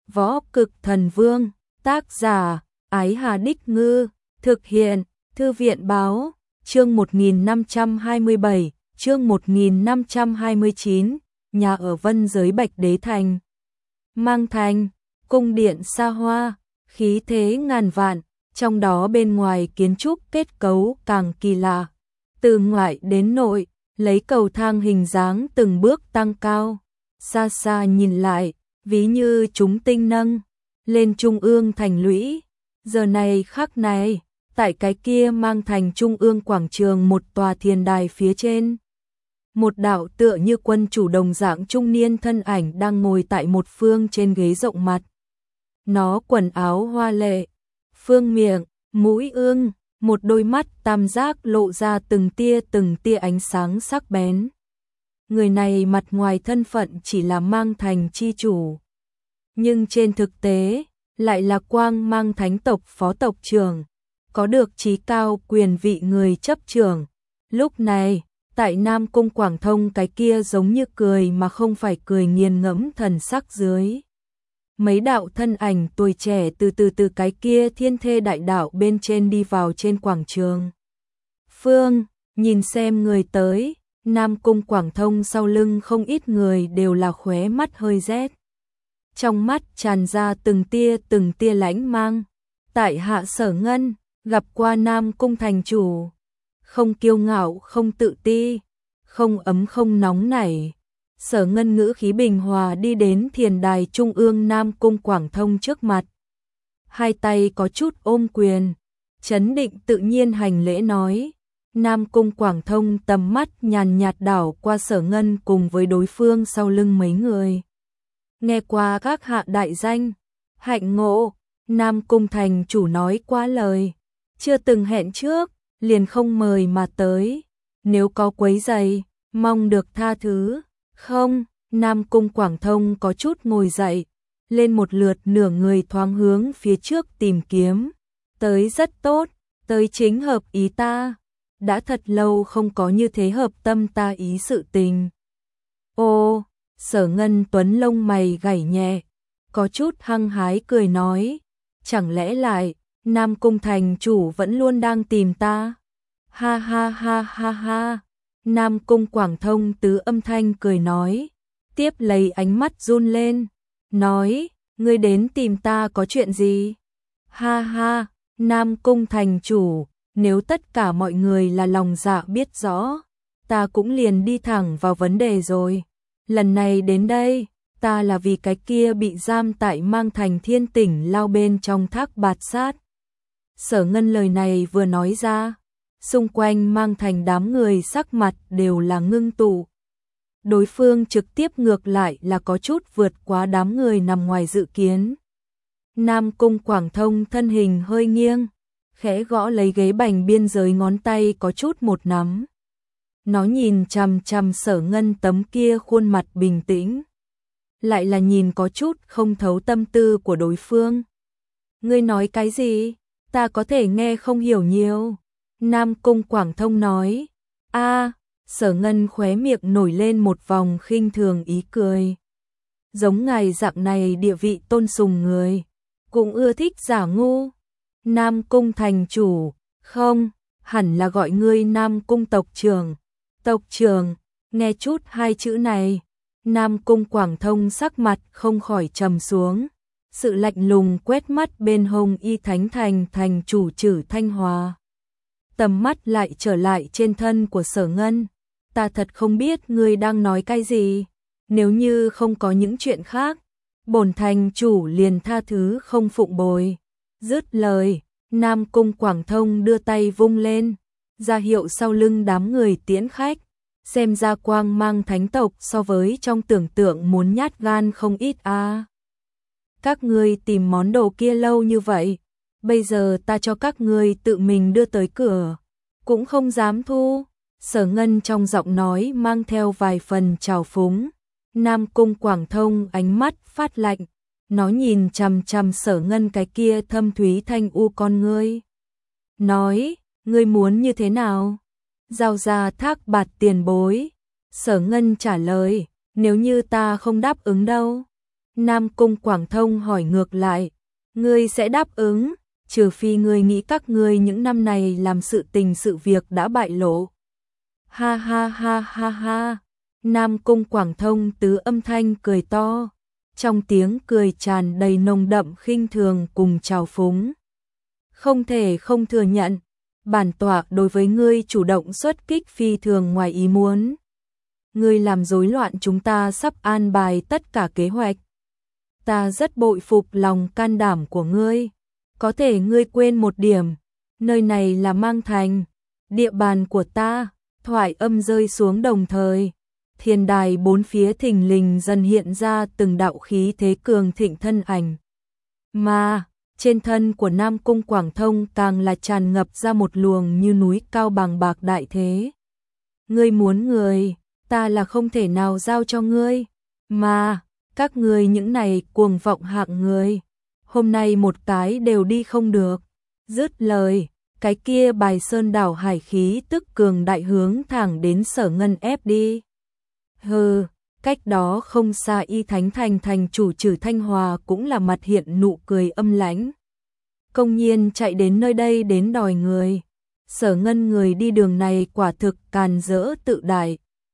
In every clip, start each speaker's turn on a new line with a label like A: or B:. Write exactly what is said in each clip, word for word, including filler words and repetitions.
A: Võ Cực Thần Vương, tác giả, Ái Hà Đích Ngư, thực hiện, Thư viện Báo, chương một nghìn năm trăm hai mươi bảy, chương một nghìn năm trăm hai mươi chín, nhà ở Vân Giới Bạch Đế Thành. Mang Thành, cung điện xa hoa, khí thế ngàn vạn, trong đó bên ngoài kiến trúc kết cấu càng kỳ lạ. Từ ngoại đến nội, lấy cầu thang hình dáng từng bước tăng cao. Xa xa nhìn lại, ví như chúng tinh nâng lên trung ương thành lũy. Giờ này khắc này, tại cái kia Mang Thành trung ương quảng trường một tòa thiền đài phía trên. Một đạo tựa như quân chủ đồng dạng trung niên thân ảnh đang ngồi tại một phương trên ghế rộng mặt. Nó quần áo hoa lệ, phương miệng, mũi ương, một đôi mắt tam giác lộ ra từng tia từng tia ánh sáng sắc bén. Người này mặt ngoài thân phận chỉ là Mang Thành chi chủ, nhưng trên thực tế lại là Quang Mang Thánh tộc phó tộc trưởng, có được chí cao quyền vị người chấp trưởng. Lúc này, tại Nam Cung Quảng Thông cái kia giống như cười mà không phải cười nghiền ngẫm thần sắc dưới. Mấy đạo thân ảnh tuổi trẻ từ từ từ cái kia thiên thê đại đạo bên trên đi vào trên quảng trường. Phương, nhìn xem người tới, Nam Cung Quảng Thông sau lưng không ít người đều là khóe mắt hơi rét. Trong mắt tràn ra từng tia từng tia lãnh mang. Tại hạ Sở Ngân, gặp qua Nam Cung thành chủ. Không kiêu ngạo, không tự ti, không ấm không nóng nảy. Sở Ngân ngữ khí bình hòa đi đến thiền đài trung ương Nam Cung Quảng Thông trước mặt. Hai tay có chút ôm quyền, chấn định tự nhiên hành lễ nói. Nam Cung Quảng Thông tầm mắt nhàn nhạt đảo qua Sở Ngân cùng với đối phương sau lưng mấy người. Nghe qua các hạ đại danh, hạnh ngộ, Nam Cung thành chủ nói quá lời. Chưa từng hẹn trước, liền không mời mà tới. Nếu có quấy rầy, mong được tha thứ. Không, Nam Cung Quảng Thông có chút ngồi dậy, lên một lượt nửa người thoáng hướng phía trước tìm kiếm. Tới rất tốt, tới chính hợp ý ta. Đã thật lâu không có như thế hợp tâm ta ý sự tình. Ô, Sở Ngân Tuấn lông mày gảy nhẹ, có chút hăng hái cười nói. Chẳng lẽ lại, Nam Cung thành chủ vẫn luôn đang tìm ta? Ha ha ha ha ha. Nam Cung Quảng Thông tứ âm thanh cười nói, tiếp lấy ánh mắt run lên, nói, ngươi đến tìm ta có chuyện gì? Ha ha, Nam Cung thành chủ, nếu tất cả mọi người là lòng dạ biết rõ, ta cũng liền đi thẳng vào vấn đề rồi. Lần này đến đây, ta là vì cái kia bị giam tại Mang Thành Thiên Tỉnh lao bên trong thác bạt sát. Sở Ngân lời này vừa nói ra, xung quanh Mang Thành đám người sắc mặt đều là ngưng tụ. Đối phương trực tiếp ngược lại là có chút vượt quá đám người nằm ngoài dự kiến. Nam Cung Quảng Thông thân hình hơi nghiêng, khẽ gõ lấy ghế bành biên giới, ngón tay có chút một nắm. Nó nhìn chằm chằm Sở Ngân tấm kia khuôn mặt bình tĩnh, lại là nhìn có chút không thấu tâm tư của đối phương. Ngươi nói cái gì? Ta có thể nghe không hiểu nhiều. Nam Cung Quảng Thông nói. A, Sở Ngân khóe miệng nổi lên một vòng khinh thường ý cười. Giống ngài dạng này địa vị tôn sùng người, cũng ưa thích giả ngu. Nam Cung thành chủ, không, hẳn là gọi ngươi Nam Cung tộc trưởng. Tộc trưởng, nghe chút hai chữ này, Nam Cung Quảng Thông sắc mặt không khỏi trầm xuống. Sự lạnh lùng quét mắt bên hông Y Thánh Thành thành chủ Trử Thanh Hòa. Tầm mắt lại trở lại trên thân của Sở Ngân. Ta thật không biết ngươi đang nói cái gì. Nếu như không có những chuyện khác, bổn thành chủ liền tha thứ không phụng bồi. Dứt lời, Nam Cung Quảng Thông đưa tay vung lên, ra hiệu sau lưng đám người tiễn khách. Xem ra Quang Mang Thánh tộc so với trong tưởng tượng muốn nhát gan không ít a. À. Các ngươi tìm món đồ kia lâu như vậy, bây giờ ta cho các ngươi tự mình đưa tới cửa, cũng không dám thu. Sở Ngân trong giọng nói mang theo vài phần trào phúng. Nam Cung Quảng Thông ánh mắt phát lạnh, nó nhìn chằm chằm Sở Ngân cái kia thâm thúy thanh u con ngươi. Nói, ngươi muốn như thế nào? Giao ra thác bạt tiền bối. Sở Ngân trả lời, nếu như ta không đáp ứng đâu. Nam Cung Quảng Thông hỏi ngược lại, ngươi sẽ đáp ứng, trừ phi ngươi nghĩ các ngươi những năm này làm sự tình sự việc đã bại lộ. Ha ha ha ha ha, Nam Cung Quảng Thông tứ âm thanh cười to, trong tiếng cười tràn đầy nồng đậm khinh thường cùng trào phúng. Không thể không thừa nhận, bản tọa đối với ngươi chủ động xuất kích phi thường ngoài ý muốn. Ngươi làm rối loạn chúng ta sắp an bài tất cả kế hoạch. Ta rất bội phục lòng can đảm của ngươi. Có thể ngươi quên một điểm, nơi này là Mang Thành, địa bàn của ta. Thoại âm rơi xuống đồng thời, thiên đài bốn phía thình lình dần hiện ra từng đạo khí thế cường thịnh thân ảnh. Mà, trên thân của Nam Cung Quảng Thông càng là tràn ngập ra một luồng như núi cao bằng bạc đại thế. Ngươi muốn người, ta là không thể nào giao cho ngươi, mà, các ngươi những này cuồng vọng hạng người, hôm nay một cái đều đi không được. Dứt lời, cái kia bài sơn đảo hải khí tức cường đại hướng thẳng đến Sở Ngân ép đi. Hừ, cách đó không xa Y Thánh Thành thành chủ Trử Thanh Hòa cũng là mặt hiện nụ cười âm lãnh. Công nhiên chạy đến nơi đây đến đòi người. Sở Ngân người đi đường này quả thực càn rỡ tự đại.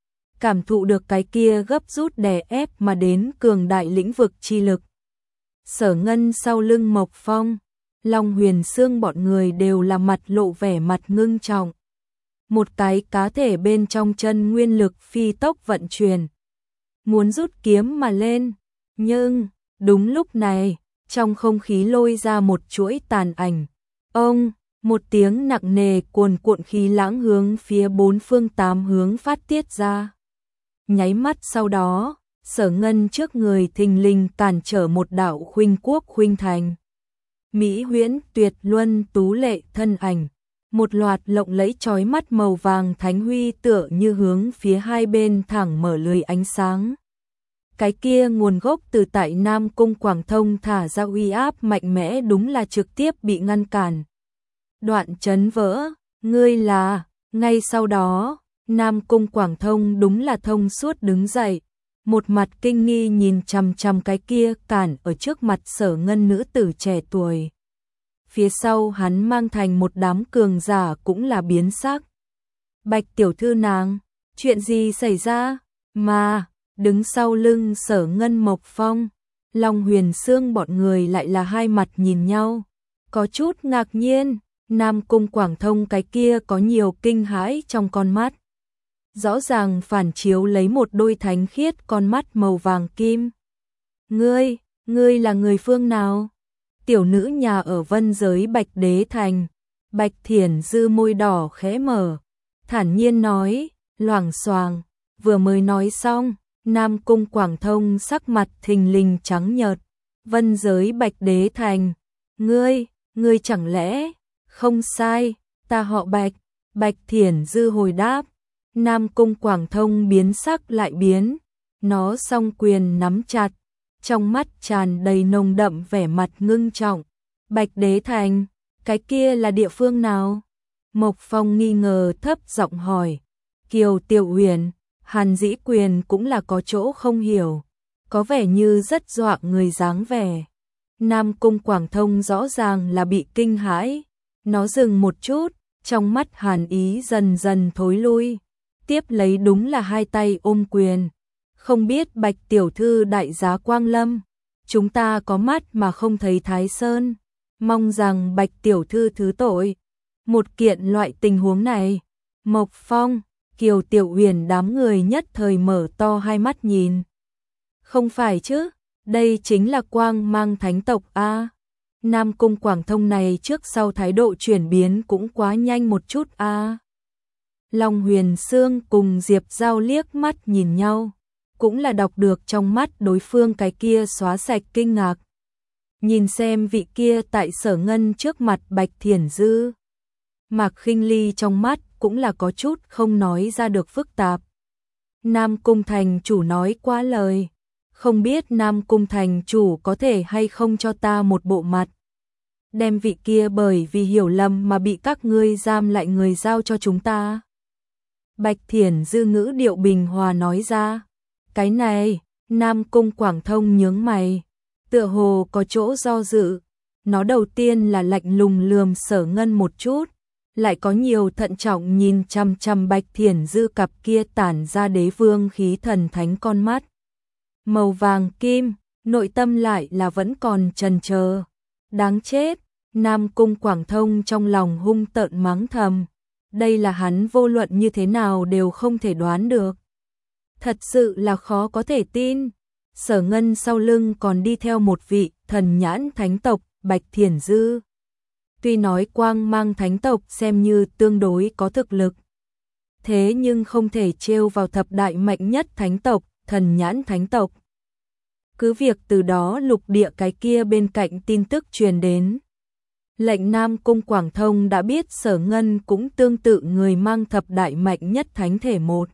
A: Cảm thụ được cái kia gấp rút đè ép mà đến cường đại lĩnh vực chi lực. Sở Ngân sau lưng Mộc Phong, Long Huyền Sương bọn người đều là mặt lộ vẻ mặt ngưng trọng. Một cái cá thể bên trong chân nguyên lực phi tốc vận chuyển, muốn rút kiếm mà lên, nhưng đúng lúc này, trong không khí lôi ra một chuỗi tàn ảnh. Ông, một tiếng nặng nề cuồn cuộn khí lãng hướng phía bốn phương tám hướng phát tiết ra. Nháy mắt sau đó, Sở Ngân trước người thình lình cản trở một đạo khuynh quốc khuynh thành. Mỹ huyễn tuyệt luân tú lệ thân ảnh, một loạt lộng lẫy chói mắt màu vàng thánh huy tựa như hướng phía hai bên thẳng mở lưới ánh sáng. Cái kia nguồn gốc từ tại Nam Cung Quảng Thông thả ra uy áp mạnh mẽ đúng là trực tiếp bị ngăn cản. Đoạn chấn vỡ, ngươi là, ngay sau đó, Nam Cung Quảng Thông đúng là thông suốt đứng dậy, một mặt kinh nghi nhìn chằm chằm cái kia cản ở trước mặt Sở Ngân nữ tử trẻ tuổi. Phía sau hắn mang thành một đám cường giả cũng là biến sắc. Bạch tiểu thư nàng, chuyện gì xảy ra? Mà, đứng sau lưng Sở Ngân Mộc Phong, Long Huyền Sương bọn người lại là hai mặt nhìn nhau. Có chút ngạc nhiên, Nam Cung Quảng Thông cái kia có nhiều kinh hãi trong con mắt. Rõ ràng phản chiếu lấy một đôi thánh khiết con mắt màu vàng kim. Ngươi, ngươi là người phương nào? Tiểu nữ nhà ở Vân giới Bạch Đế Thành. Bạch Thiển Dư môi đỏ khẽ mở, thản nhiên nói, loảng xoàng, vừa mới nói xong, Nam Cung Quảng Thông sắc mặt thình lình trắng nhợt. Vân giới Bạch Đế Thành, ngươi, ngươi chẳng lẽ? Không sai, ta họ Bạch. Bạch Thiển Dư hồi đáp. Nam Cung Quảng Thông biến sắc lại biến, nó song quyền nắm chặt, trong mắt tràn đầy nồng đậm vẻ mặt ngưng trọng. Bạch Đế Thành, cái kia là địa phương nào? Mộc Phong nghi ngờ thấp giọng hỏi. Kiều Tiểu Huyền, Hàn Dĩ Quyền cũng là có chỗ không hiểu, có vẻ như rất dọa người dáng vẻ. Nam Cung Quảng Thông rõ ràng là bị kinh hãi, nó dừng một chút, trong mắt hàn ý dần dần thối lui. Tiếp lấy đúng là hai tay ôm quyền. Không biết Bạch tiểu thư đại giá quang lâm, chúng ta có mắt mà không thấy Thái Sơn, mong rằng Bạch tiểu thư thứ tội. Một kiện loại tình huống này, Mộc Phong, Kiều Tiểu Huyền đám người nhất thời mở to hai mắt nhìn. Không phải chứ, đây chính là Quang Mang Thánh tộc a. Nam Cung Quảng Thông này trước sau thái độ chuyển biến cũng quá nhanh một chút a. Long Huyền Sương cùng Diệp Giao liếc mắt nhìn nhau, cũng là đọc được trong mắt đối phương cái kia xóa sạch kinh ngạc. Nhìn xem vị kia tại Sở Ngân trước mặt Bạch Thiển Dư, Mạc Khinh Ly trong mắt cũng là có chút không nói ra được phức tạp. Nam Cung thành chủ nói quá lời, không biết Nam Cung thành chủ có thể hay không cho ta một bộ mặt. Đem vị kia bởi vì hiểu lầm mà bị các ngươi giam lại người giao cho chúng ta. Bạch Thiển Dư ngữ điệu bình hòa nói ra, cái này, Nam Cung Quảng Thông nhướng mày, tựa hồ có chỗ do dự. Nó đầu tiên là lạnh lùng lườm Sở Ngân một chút, lại có nhiều thận trọng nhìn chăm chăm Bạch Thiển Dư cặp kia tản ra đế vương khí thần thánh con mắt. Màu vàng kim, nội tâm lại là vẫn còn chần chờ. Đáng chết, Nam Cung Quảng Thông trong lòng hung tợn mắng thầm. Đây là hắn vô luận như thế nào đều không thể đoán được. Thật sự là khó có thể tin. Sở Ngân sau lưng còn đi theo một vị thần nhãn thánh tộc, Bạch Thiển Dư. Tuy nói quang mang thánh tộc xem như tương đối có thực lực, thế nhưng không thể trêu vào thập đại mạnh nhất thánh tộc, thần nhãn thánh tộc. Cứ việc từ đó lục địa cái kia bên cạnh tin tức truyền đến. Lệnh Nam Cung Quảng Thông đã biết Sở Ngân cũng tương tự người mang thập đại mạnh nhất thánh thể một.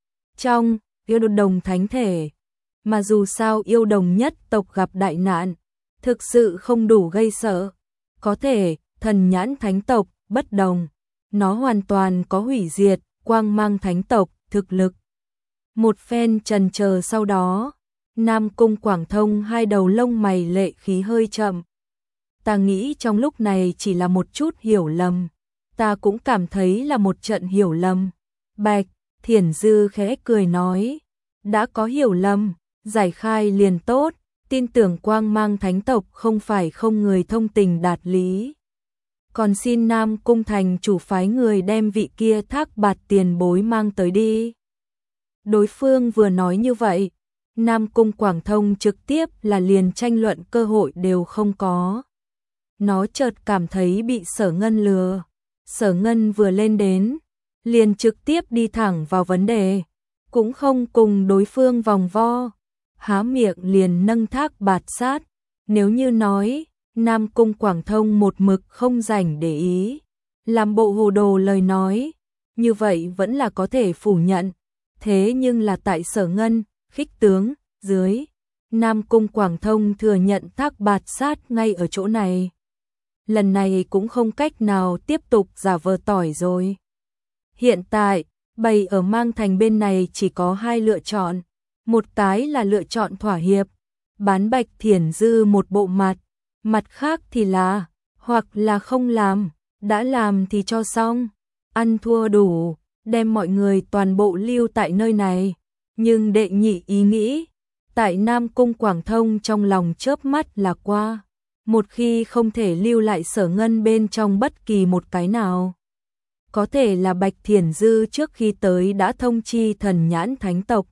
A: Trong yêu đồng thánh thể, mà dù sao yêu đồng nhất tộc gặp đại nạn, thực sự không đủ gây sợ. Có thể, thần nhãn thánh tộc, bất đồng. Nó hoàn toàn có hủy diệt, quang mang thánh tộc, thực lực. Một phen trần chờ sau đó, Nam Cung Quảng Thông hai đầu lông mày lệ khí hơi chậm. Ta nghĩ trong lúc này chỉ là một chút hiểu lầm. Ta cũng cảm thấy là một trận hiểu lầm. Bạch Thiển Dư khẽ cười nói. Đã có hiểu lầm, giải khai liền tốt. Tin tưởng quang mang thánh tộc không phải không người thông tình đạt lý. Còn xin Nam Cung thành chủ phái người đem vị kia thác bạt tiền bối mang tới đi. Đối phương vừa nói như vậy, Nam Cung Quảng Thông trực tiếp là liền tranh luận cơ hội đều không có. Nó chợt cảm thấy bị Sở Ngân lừa. Sở Ngân vừa lên đến, liền trực tiếp đi thẳng vào vấn đề, cũng không cùng đối phương vòng vo, há miệng liền nâng thác bạt sát. Nếu như nói, Nam Cung Quảng Thông một mực không rảnh để ý, làm bộ hồ đồ lời nói, như vậy vẫn là có thể phủ nhận. Thế nhưng là tại Sở Ngân, khích tướng, dưới, Nam Cung Quảng Thông thừa nhận thác bạt sát ngay ở chỗ này. Lần này cũng không cách nào tiếp tục giả vờ tỏi rồi. Hiện tại, bầy ở Mang Thành bên này chỉ có hai lựa chọn. Một cái là lựa chọn thỏa hiệp, bán Bạch Thiển Dư một bộ mặt. Mặt khác thì là, hoặc là không làm, đã làm thì cho xong. Ăn thua đủ, đem mọi người toàn bộ lưu tại nơi này. Nhưng đệ nhị ý nghĩ, tại Nam Cung Quảng Thông trong lòng chớp mắt là qua. Một khi không thể lưu lại Sở Ngân bên trong bất kỳ một cái nào. Có thể là Bạch Thiển Dư trước khi tới đã thông chi thần nhãn thánh tộc.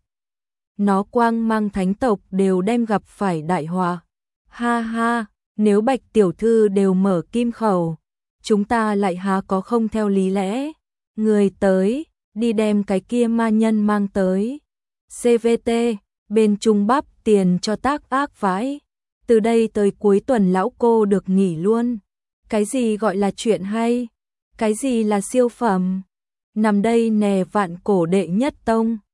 A: Nó quang mang thánh tộc đều đem gặp phải đại họa. Ha ha, nếu Bạch tiểu thư đều mở kim khẩu, chúng ta lại há có không theo lý lẽ. Người tới, đi đem cái kia ma nhân mang tới. xê vê tê, bên Trung Bắp tiền cho tác ác vãi. Từ đây tới cuối tuần lão cô được nghỉ luôn. Cái gì gọi là chuyện hay? Cái gì là siêu phẩm? Nằm đây nè vạn cổ đệ nhất tông.